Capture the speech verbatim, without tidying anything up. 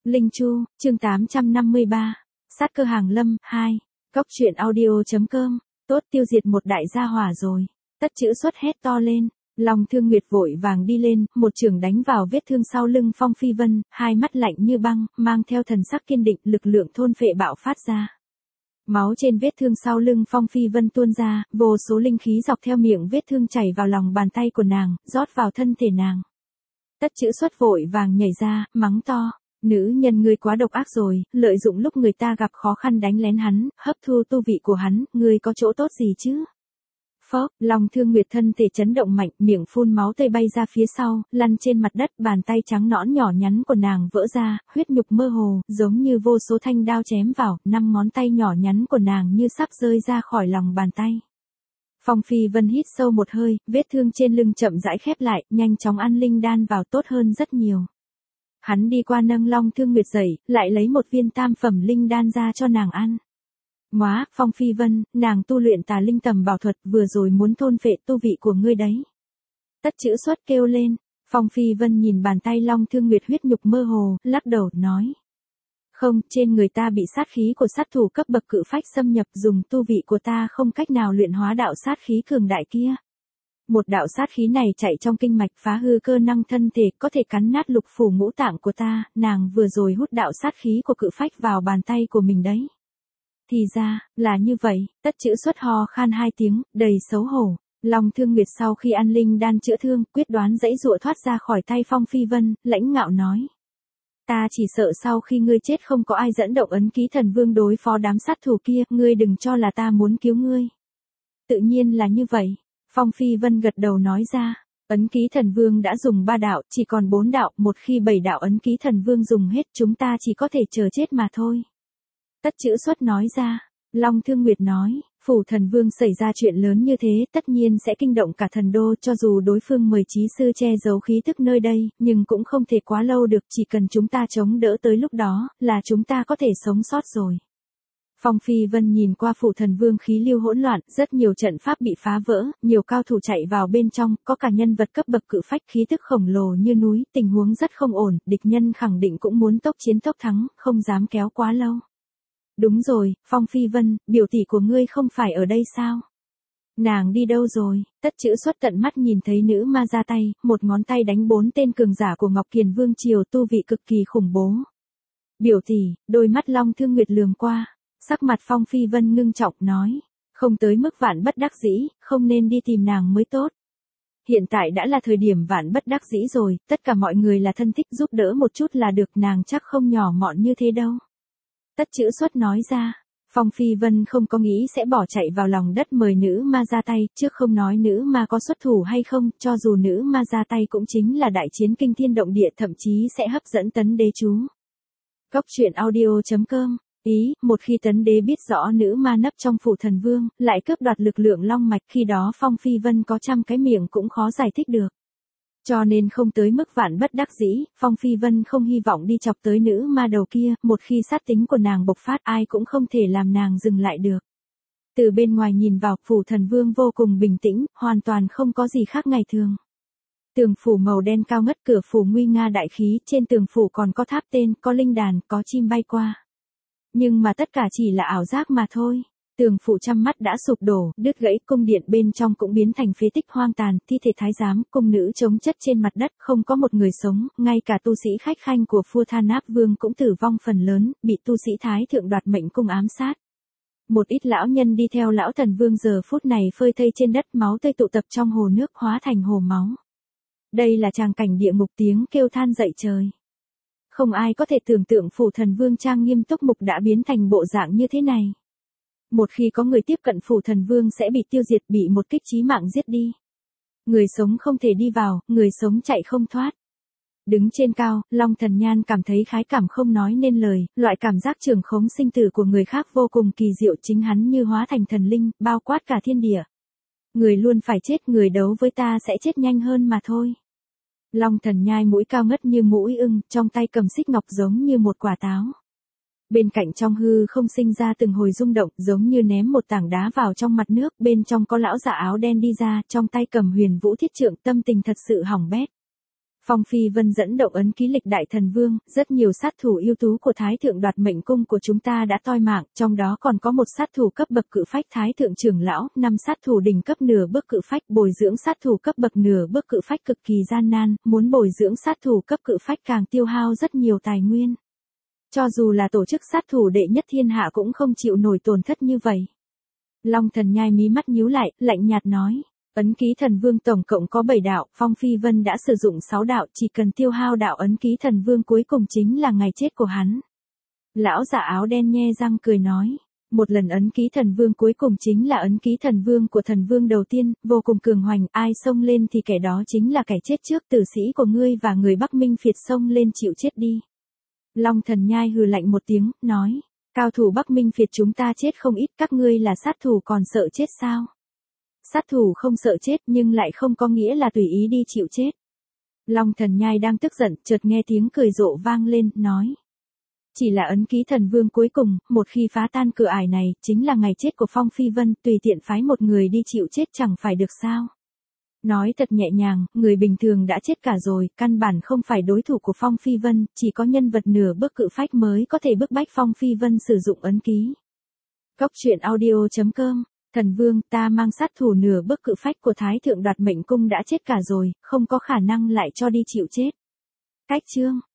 Linh Chu, chương tám trăm năm mươi ba. Sát cơ hàng lâm, hai. Cốc truyện audio.com. Tốt, tiêu diệt một đại gia hỏa rồi. Tất chữ xuất hét to lên. Long Thương Nguyệt vội vàng đi lên, một chưởng đánh vào vết thương sau lưng Phong Phi Vân, hai mắt lạnh như băng, mang theo thần sắc kiên định, lực lượng thôn phệ bạo phát ra. Máu trên vết thương sau lưng Phong Phi Vân tuôn ra, vô số linh khí dọc theo miệng vết thương chảy vào lòng bàn tay của nàng, rót vào thân thể nàng. Tất chữ xuất vội vàng nhảy ra, mắng to. Nữ nhân ngươi quá độc ác rồi, lợi dụng lúc người ta gặp khó khăn đánh lén hắn, hấp thu tu vị của hắn, ngươi có chỗ tốt gì chứ? Phốc, Long Thương Nguyệt thân thể chấn động mạnh, miệng phun máu tươi bay ra phía sau, lăn trên mặt đất, bàn tay trắng nõn nhỏ nhắn của nàng vỡ ra, huyết nhục mơ hồ, giống như vô số thanh đao chém vào, năm ngón tay nhỏ nhắn của nàng như sắp rơi ra khỏi lòng bàn tay. Phong Phi Vân hít sâu một hơi, vết thương trên lưng chậm rãi khép lại, nhanh chóng ăn linh đan vào tốt hơn rất nhiều. Hắn đi qua nâng Long Thương Nguyệt dậy, lại lấy một viên tam phẩm linh đan ra cho nàng ăn. Móa, Phong Phi Vân, nàng tu luyện tà linh tầm bảo thuật, vừa rồi muốn thôn phệ tu vị của ngươi đấy. Tất chữ xuất kêu lên. Phong Phi Vân nhìn bàn tay Long Thương Nguyệt huyết nhục mơ hồ, lắc đầu, nói. Không, trên người ta bị sát khí của sát thủ cấp bậc cự phách xâm nhập, dùng tu vị của ta không cách nào luyện hóa đạo sát khí cường đại kia. Một đạo sát khí này chạy trong kinh mạch phá hư cơ năng thân thể, có thể cắn nát lục phủ ngũ tạng của ta, nàng vừa rồi hút đạo sát khí của cự phách vào bàn tay của mình đấy. Thì ra, là như vậy, tất chữ xuất ho khan hai tiếng, đầy xấu hổ. Long Thương Nguyệt sau khi ăn linh đan chữa thương, quyết đoán dãy dụa thoát ra khỏi tay Phong Phi Vân, lãnh ngạo nói. Ta chỉ sợ sau khi ngươi chết không có ai dẫn động ấn ký thần vương đối phó đám sát thủ kia, ngươi đừng cho là ta muốn cứu ngươi. Tự nhiên là như vậy. Phong Phi Vân gật đầu nói ra, ấn ký thần vương đã dùng ba đạo, chỉ còn bốn đạo, một khi bảy đạo ấn ký thần vương dùng hết chúng ta chỉ có thể chờ chết mà thôi. Tất chữ xuất nói ra, Long Thương Nguyệt nói, phủ thần vương xảy ra chuyện lớn như thế tất nhiên sẽ kinh động cả thần đô, cho dù đối phương mời trí sư che giấu khí tức nơi đây, nhưng cũng không thể quá lâu được, chỉ cần chúng ta chống đỡ tới lúc đó, là chúng ta có thể sống sót rồi. Phong Phi Vân nhìn qua phủ thần vương khí lưu hỗn loạn, rất nhiều trận pháp bị phá vỡ, nhiều cao thủ chạy vào bên trong, có cả nhân vật cấp bậc cự phách khí tức khổng lồ như núi, tình huống rất không ổn, địch nhân khẳng định cũng muốn tốc chiến tốc thắng, không dám kéo quá lâu. Đúng rồi, Phong Phi Vân, biểu tỷ của ngươi không phải ở đây sao? Nàng đi đâu rồi? Tất chữ xuất tận mắt nhìn thấy nữ ma ra tay, một ngón tay đánh bốn tên cường giả của Ngọc Kiền Vương Triều, tu vị cực kỳ khủng bố. Biểu tỷ, đôi mắt Long Thương Nguyệt lườm qua. Sắc mặt Phong Phi Vân ngưng trọng nói, không tới mức vạn bất đắc dĩ, không nên đi tìm nàng mới tốt. Hiện tại đã là thời điểm vạn bất đắc dĩ rồi, tất cả mọi người là thân thích, giúp đỡ một chút là được, nàng chắc không nhỏ mọn như thế đâu. Tất chữ xuất nói ra, Phong Phi Vân không có nghĩ sẽ bỏ chạy vào lòng đất mời nữ ma ra tay, trước không nói nữ ma có xuất thủ hay không, cho dù nữ ma ra tay cũng chính là đại chiến kinh thiên động địa, thậm chí sẽ hấp dẫn Tấn Đế chú. Cốc truyện audio.com. Ý, một khi Tấn Đế biết rõ nữ ma nấp trong phủ thần vương, lại cướp đoạt lực lượng long mạch, khi đó Phong Phi Vân có trăm cái miệng cũng khó giải thích được. Cho nên không tới mức vạn bất đắc dĩ, Phong Phi Vân không hy vọng đi chọc tới nữ ma đầu kia, một khi sát tính của nàng bộc phát ai cũng không thể làm nàng dừng lại được. Từ bên ngoài nhìn vào, phủ thần vương vô cùng bình tĩnh, hoàn toàn không có gì khác ngày thường. Tường phủ màu đen cao ngất, cửa phủ nguy nga đại khí, trên tường phủ còn có tháp tên, có linh đàn, có chim bay qua. Nhưng mà tất cả chỉ là ảo giác mà thôi. Tường phủ trăm mắt đã sụp đổ, đứt gãy, cung điện bên trong cũng biến thành phế tích hoang tàn, thi thể thái giám, cung nữ chống chất trên mặt đất, không có một người sống, ngay cả tu sĩ khách khanh của Phua Tha Náp Vương cũng tử vong phần lớn, bị tu sĩ thái thượng đoạt mệnh cung ám sát. Một ít lão nhân đi theo lão thần vương giờ phút này phơi thây trên đất, máu tươi tụ tập trong hồ nước hóa thành hồ máu. Đây là tràng cảnh địa ngục, tiếng kêu than dậy trời. Không ai có thể tưởng tượng phủ thần vương trang nghiêm túc mục đã biến thành bộ dạng như thế này. Một khi có người tiếp cận phủ thần vương sẽ bị tiêu diệt, bị một kích chí mạng giết đi. Người sống không thể đi vào, người sống chạy không thoát. Đứng trên cao, Long Thần Nhan cảm thấy khái cảm không nói nên lời, loại cảm giác trường khống sinh tử của người khác vô cùng kỳ diệu, chính hắn như hóa thành thần linh, bao quát cả thiên địa. Người luôn phải chết, người đấu với ta sẽ chết nhanh hơn mà thôi. Long Thần Nhai mũi cao ngất như mũi ưng, trong tay cầm xích ngọc giống như một quả táo. Bên cạnh trong hư không sinh ra từng hồi rung động, giống như ném một tảng đá vào trong mặt nước, bên trong có lão giả áo đen đi ra, trong tay cầm huyền vũ thiết trượng, tâm tình thật sự hỏng bét. Phong Phi Vân dẫn động ấn ký lịch đại thần vương, rất nhiều sát thủ ưu tú của Thái thượng đoạt mệnh cung của chúng ta đã toi mạng, trong đó còn có một sát thủ cấp bậc cự phách Thái thượng trưởng lão, năm sát thủ đỉnh cấp nửa bước cự phách, bồi dưỡng sát thủ cấp bậc nửa bước cự phách cực kỳ gian nan, muốn bồi dưỡng sát thủ cấp cự phách càng tiêu hao rất nhiều tài nguyên. Cho dù là tổ chức sát thủ đệ nhất thiên hạ cũng không chịu nổi tổn thất như vậy. Long Thần Nhai mí mắt nhíu lại, lạnh nhạt nói. Ấn ký thần vương tổng cộng có bảy đạo, Phong Phi Vân đã sử dụng sáu đạo, chỉ cần tiêu hao đạo ấn ký thần vương cuối cùng chính là ngày chết của hắn. Lão giả áo đen nhe răng cười nói, một lần ấn ký thần vương cuối cùng chính là ấn ký thần vương của thần vương đầu tiên, vô cùng cường hoành, ai xông lên thì kẻ đó chính là kẻ chết trước, tử sĩ của ngươi và người Bắc Minh Phiệt xông lên chịu chết đi. Long Thần Nhai hừ lạnh một tiếng, nói, cao thủ Bắc Minh Phiệt chúng ta chết không ít, các ngươi là sát thủ còn sợ chết sao? Sát thủ không sợ chết nhưng lại không có nghĩa là tùy ý đi chịu chết. Long Thần Nhai đang tức giận, chợt nghe tiếng cười rộ vang lên, nói. Chỉ là ấn ký thần vương cuối cùng, một khi phá tan cửa ải này, chính là ngày chết của Phong Phi Vân, tùy tiện phái một người đi chịu chết chẳng phải được sao. Nói thật nhẹ nhàng, người bình thường đã chết cả rồi, căn bản không phải đối thủ của Phong Phi Vân, chỉ có nhân vật nửa bước cự phách mới có thể bức bách Phong Phi Vân sử dụng ấn ký. Cốc truyện audio chấm com. Thần vương, ta mang sát thủ nửa bước cự phách của Thái thượng đoạt mệnh cung đã chết cả rồi, không có khả năng lại cho đi chịu chết. Cách chương